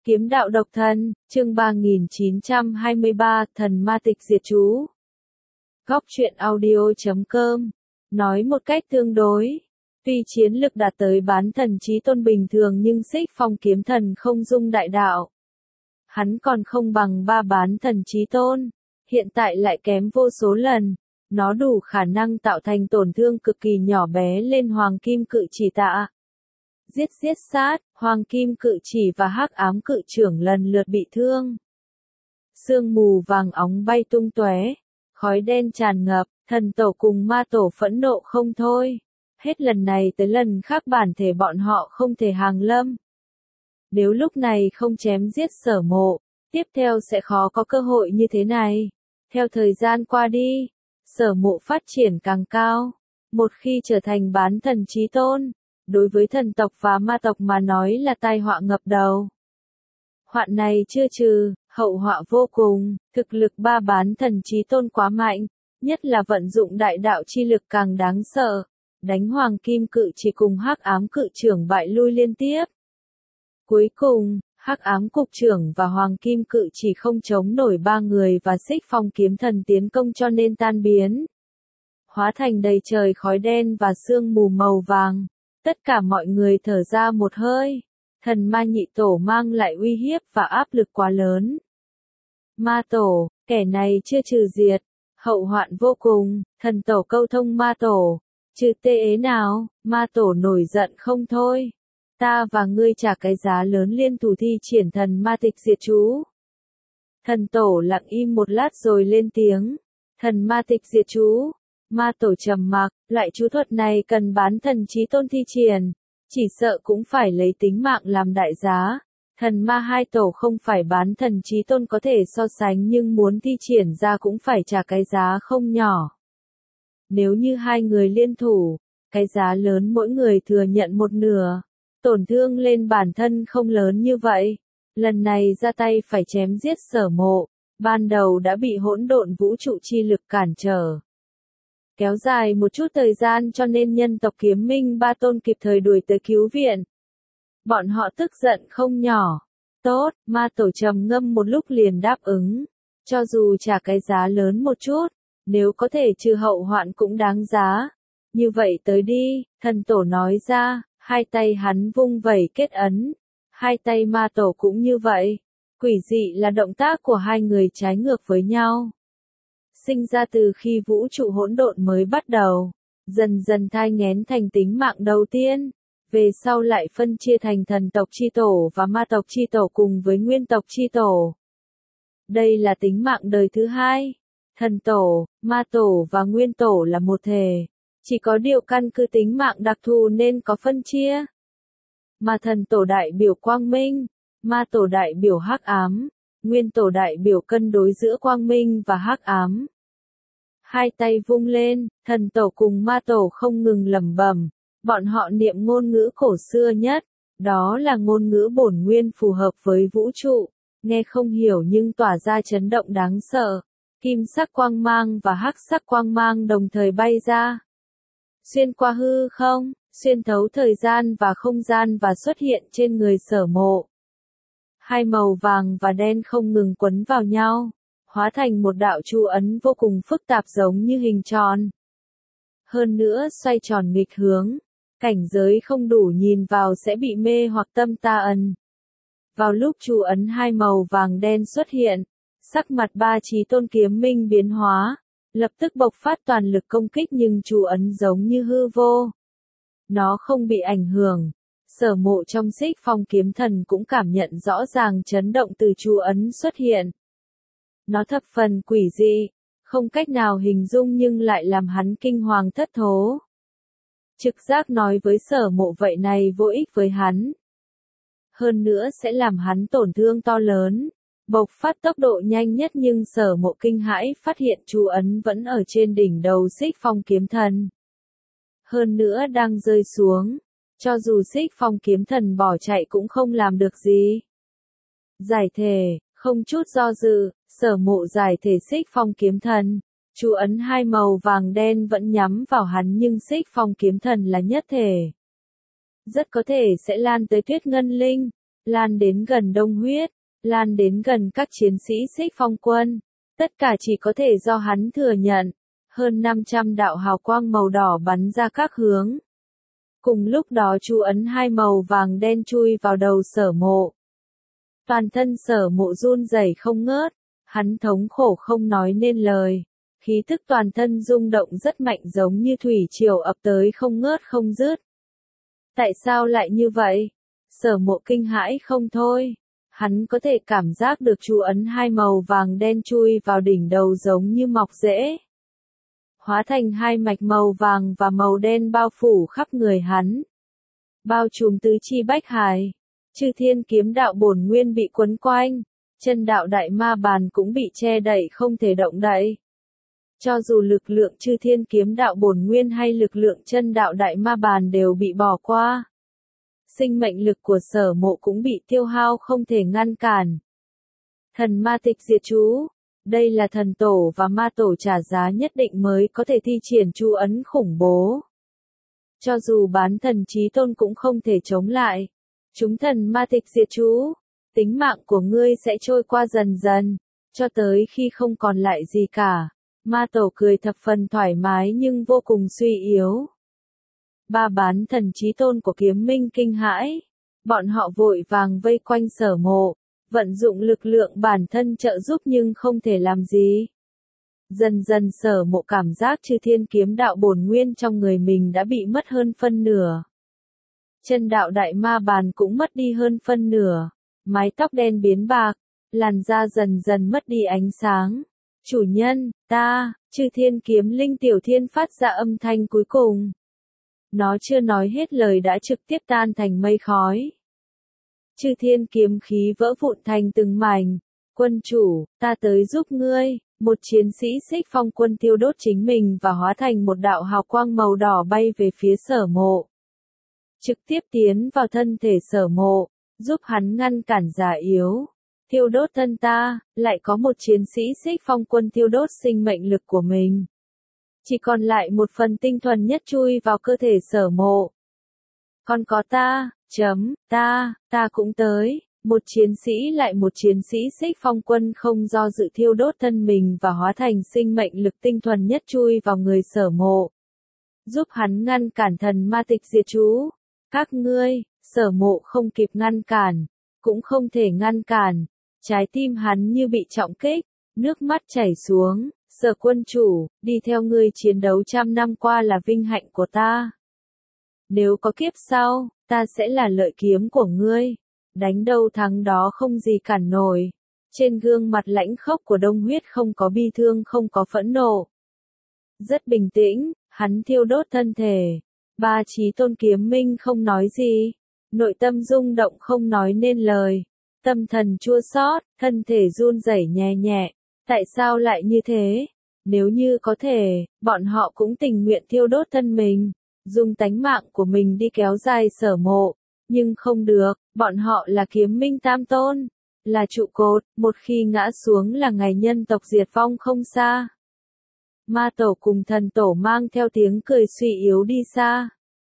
Kiếm đạo độc thân, chương 3923, thần ma tịch diệt chú. Góc truyện audio.com. Nói một cách tương đối. Tuy chiến lực đạt tới bán thần chí tôn bình thường nhưng Xích Phong kiếm thần không dung đại đạo. Hắn còn không bằng ba bán thần chí tôn. Hiện tại lại kém vô số lần. Nó đủ khả năng tạo thành tổn thương cực kỳ nhỏ bé lên hoàng kim cự chỉ tạ. Giết sát, hoàng kim cự chỉ và hắc ám cự trưởng lần lượt bị thương. Sương mù vàng óng bay tung tóe, khói đen tràn ngập, thần tổ cùng ma tổ phẫn nộ không thôi. Hết lần này tới lần khác bản thể bọn họ không thể hàng lâm. Nếu lúc này không chém giết Sở Mộ, tiếp theo sẽ khó có cơ hội như thế này. Theo thời gian qua đi, Sở Mộ phát triển càng cao. Một khi trở thành bán thần chí tôn, đối với thần tộc và ma tộc mà nói là tai họa ngập đầu. Hoạn này chưa trừ, hậu họa vô cùng, thực lực ba bán thần chí tôn quá mạnh, nhất là vận dụng đại đạo chi lực càng đáng sợ, đánh hoàng kim cự chỉ cùng hắc ám cự trưởng bại lui liên tiếp. Cuối cùng, hắc ám cục trưởng và hoàng kim cự chỉ không chống nổi ba người và Xích Phong kiếm thần tiến công cho nên tan biến. Hóa thành đầy trời khói đen và sương mù màu vàng. Tất cả mọi người thở ra một hơi. Thần ma nhị tổ mang lại uy hiếp và áp lực quá lớn. Ma tổ, kẻ này chưa trừ diệt. Hậu hoạn vô cùng, thần tổ câu thông ma tổ. Trừ tê ế nào, ma tổ nổi giận không thôi. Ta và ngươi trả cái giá lớn liên thủ thi triển thần ma tịch diệt chú. Thần tổ lặng im một lát rồi lên tiếng. Thần ma tịch diệt chú. Ma tổ trầm mặc, loại chú thuật này cần bán thần chí tôn thi triển, chỉ sợ cũng phải lấy tính mạng làm đại giá. Thần ma hai tổ không phải bán thần chí tôn có thể so sánh nhưng muốn thi triển ra cũng phải trả cái giá không nhỏ. Nếu như hai người liên thủ, cái giá lớn mỗi người thừa nhận một nửa, tổn thương lên bản thân không lớn như vậy. Lần này ra tay phải chém giết Sở Mộ, ban đầu đã bị hỗn độn vũ trụ chi lực cản trở. Kéo dài một chút thời gian cho nên nhân tộc Kiếm Minh Ba Tôn kịp thời đuổi tới cứu viện. Bọn họ tức giận không nhỏ. Tốt, ma tổ trầm ngâm một lúc liền đáp ứng. Cho dù trả cái giá lớn một chút, nếu có thể trừ hậu hoạn cũng đáng giá. Như vậy tới đi, thần tổ nói ra, hai tay hắn vung vẩy kết ấn. Hai tay ma tổ cũng như vậy. Quỷ dị là động tác của hai người trái ngược với nhau. Sinh ra từ khi vũ trụ hỗn độn mới bắt đầu, dần dần thai nghén thành tính mạng đầu tiên, về sau lại phân chia thành thần tộc chi tổ và ma tộc chi tổ cùng với nguyên tộc chi tổ. Đây là tính mạng đời thứ hai. Thần tổ, ma tổ và nguyên tổ là một thể, chỉ có điều căn cứ tính mạng đặc thù nên có phân chia. Mà thần tổ đại biểu quang minh, ma tổ đại biểu hắc ám, nguyên tổ đại biểu cân đối giữa quang minh và hắc ám. Hai tay vung lên, thần tổ cùng ma tổ không ngừng lẩm bẩm, bọn họ niệm ngôn ngữ cổ xưa nhất, đó là ngôn ngữ bổn nguyên phù hợp với vũ trụ, nghe không hiểu nhưng tỏa ra chấn động đáng sợ. Kim sắc quang mang và hắc sắc quang mang đồng thời bay ra, xuyên qua hư không, xuyên thấu thời gian và không gian và xuất hiện trên người Sở Mộ. Hai màu vàng và đen không ngừng quấn vào nhau, hóa thành một đạo chú ấn vô cùng phức tạp giống như hình tròn. Hơn nữa xoay tròn nghịch hướng, cảnh giới không đủ nhìn vào sẽ bị mê hoặc tâm ta ẩn. Vào lúc chú ấn hai màu vàng đen xuất hiện, sắc mặt ba chí tôn kiếm minh biến hóa, lập tức bộc phát toàn lực công kích nhưng chú ấn giống như hư vô. Nó không bị ảnh hưởng. Sở Mộ trong Xích Phong kiếm thần cũng cảm nhận rõ ràng chấn động từ chú ấn xuất hiện. Nó thập phần quỷ dị, không cách nào hình dung nhưng lại làm hắn kinh hoàng thất thố. Trực giác nói với Sở Mộ vậy này vô ích với hắn. Hơn nữa sẽ làm hắn tổn thương to lớn, bộc phát tốc độ nhanh nhất nhưng Sở Mộ kinh hãi phát hiện chú ấn vẫn ở trên đỉnh đầu Xích Phong kiếm thần. Hơn nữa đang rơi xuống. Cho dù Xích Phong kiếm thần bỏ chạy cũng không làm được gì. Giải thể, không chút do dự, Sở Mộ giải thể Xích Phong kiếm thần. Chú ấn hai màu vàng đen vẫn nhắm vào hắn nhưng Xích Phong kiếm thần là nhất thể. Rất có thể sẽ lan tới Tuyết Ngân Linh. lan đến gần Đông Huyết, lan đến gần các chiến sĩ Xích Phong quân. Tất cả chỉ có thể do hắn thừa nhận. Hơn 500 đạo hào quang màu đỏ bắn ra các hướng. Cùng lúc đó chú ấn hai màu vàng đen chui vào đầu Sở Mộ. Toàn thân Sở Mộ run rẩy không ngớt, hắn thống khổ không nói nên lời. Khí tức toàn thân rung động rất mạnh giống như thủy triều ập tới không ngớt không dứt. Tại sao lại như vậy? Sở Mộ kinh hãi không thôi. Hắn có thể cảm giác được chú ấn hai màu vàng đen chui vào đỉnh đầu giống như mọc rễ. Hóa thành hai mạch màu vàng và màu đen bao phủ khắp người hắn. Bao trùm tứ chi bách hải. Chư thiên kiếm đạo bổn nguyên bị quấn quanh. Chân đạo đại ma bàn cũng bị che đậy không thể động đậy. Cho dù lực lượng chư thiên kiếm đạo bổn nguyên hay lực lượng chân đạo đại ma bàn đều bị bỏ qua. Sinh mệnh lực của Sở Mộ cũng bị tiêu hao không thể ngăn cản. Thần ma tịch diệt chú. Đây là thần tổ và ma tổ trả giá nhất định mới có thể thi triển chú ấn khủng bố. Cho dù bán thần chí tôn cũng không thể chống lại. Chúng thần ma tịch diệt chú. Tính mạng của ngươi sẽ trôi qua dần dần, cho tới khi không còn lại gì cả. Ma tổ cười thập phần thoải mái nhưng vô cùng suy yếu. Ba bán thần chí tôn của Kiếm Minh kinh hãi. Bọn họ vội vàng vây quanh Sở Mộ, vận dụng lực lượng bản thân trợ giúp nhưng không thể làm gì. Dần dần Sở Mộ cảm giác chư thiên kiếm đạo bổn nguyên trong người mình đã bị mất hơn phân nửa. Chân đạo đại ma bàn cũng mất đi hơn phân nửa. Mái tóc đen biến bạc, làn da dần dần mất đi ánh sáng. Chủ nhân, chư thiên kiếm linh tiểu thiên phát ra âm thanh cuối cùng. Nó chưa nói hết lời đã trực tiếp tan thành mây khói. Chư thiên kiếm khí vỡ vụn thành từng mảnh. Quân chủ, ta tới giúp ngươi. Một chiến sĩ Xích Phong quân tiêu đốt chính mình và hóa thành một đạo hào quang màu đỏ bay về phía Sở Mộ. Trực tiếp tiến vào thân thể Sở Mộ, giúp hắn ngăn cản giả yếu. Thiêu đốt thân ta, lại có một chiến sĩ Xích Phong quân thiêu đốt sinh mệnh lực của mình. Chỉ còn lại một phần tinh thuần nhất chui vào cơ thể Sở Mộ. Còn có ta cũng tới. Một chiến sĩ Xích Phong quân không do dự thiêu đốt thân mình và hóa thành sinh mệnh lực tinh thuần nhất chui vào người Sở Mộ. Giúp hắn ngăn cản thần ma tịch diệt chú. Các ngươi, Sở Mộ không kịp ngăn cản, cũng không thể ngăn cản. Trái tim hắn như bị trọng kích, nước mắt chảy xuống. Sở quân chủ, đi theo ngươi chiến đấu 100 năm qua là vinh hạnh của ta. Nếu có kiếp sau, ta sẽ là lợi kiếm của ngươi. Đánh đâu thắng đó không gì cản nổi. Trên gương mặt lãnh khốc của Đông Huyết không có bi thương không có phẫn nộ. Rất bình tĩnh, hắn thiêu đốt thân thể. Ba chí tôn Kiếm Minh không nói gì. Nội tâm rung động không nói nên lời. Tâm thần chua xót, thân thể run rẩy nhẹ nhẹ. Tại sao lại như thế? Nếu như có thể, bọn họ cũng tình nguyện thiêu đốt thân mình. Dùng tánh mạng của mình đi kéo dài Sở Mộ. Nhưng không được, bọn họ là Kiếm Minh Tam Tôn. Là trụ cột, một khi ngã xuống là ngày nhân tộc diệt vong không xa. Ma tổ cùng thần tổ mang theo tiếng cười suy yếu đi xa.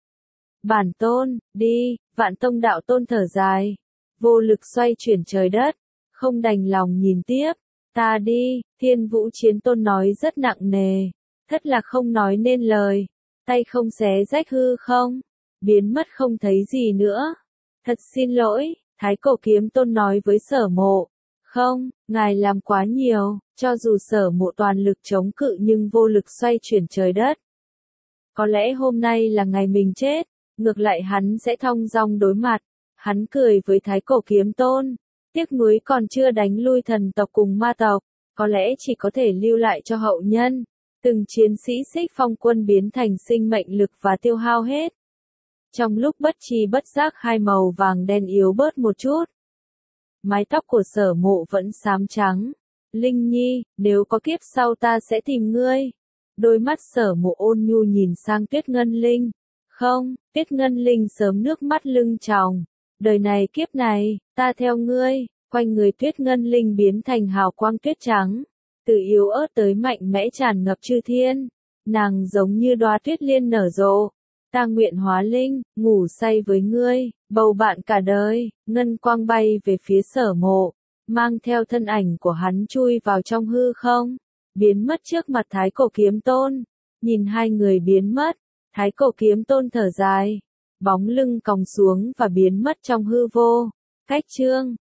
Bản tôn, đi, Vạn Tông đạo tôn thở dài. Vô lực xoay chuyển trời đất, không đành lòng nhìn tiếp. Ta đi, Thiên Vũ Chiến Tôn nói rất nặng nề. Thất là không nói nên lời. Tay không xé rách hư không. Biến mất không thấy gì nữa. Thật xin lỗi, Thái Cổ Kiếm Tôn nói với Sở Mộ. Không, ngài làm quá nhiều, cho dù Sở Mộ toàn lực chống cự nhưng vô lực xoay chuyển trời đất. Có lẽ hôm nay là ngày mình chết, ngược lại hắn sẽ thong dong đối mặt. Hắn cười với Thái Cổ Kiếm Tôn. Tiếc nuối còn chưa đánh lui thần tộc cùng ma tộc, có lẽ chỉ có thể lưu lại cho hậu nhân. Từng chiến sĩ Xích Phong quân biến thành sinh mệnh lực và tiêu hao hết. Trong lúc bất tri bất giác hai màu vàng đen yếu bớt một chút. Mái tóc của Sở Mộ vẫn xám trắng. Linh Nhi, nếu có kiếp sau ta sẽ tìm ngươi. Đôi mắt Sở Mộ ôn nhu nhìn sang Tuyết Ngân Linh. Không, Tuyết Ngân Linh sớm nước mắt lưng tròng. Đời này kiếp này, ta theo ngươi. Quanh người Tuyết Ngân Linh biến thành hào quang tuyết trắng. Từ yếu ớt tới mạnh mẽ tràn ngập chư thiên. Nàng giống như đóa tuyết liên nở rộ. Ta nguyện hóa linh, ngủ say với ngươi, bầu bạn cả đời. Ngân quang bay về phía Sở Mộ, mang theo thân ảnh của hắn chui vào trong hư không, biến mất trước mặt Thái Cổ Kiếm Tôn. Nhìn hai người biến mất, Thái Cổ Kiếm Tôn thở dài, bóng lưng còng xuống và biến mất trong hư vô. Cách chương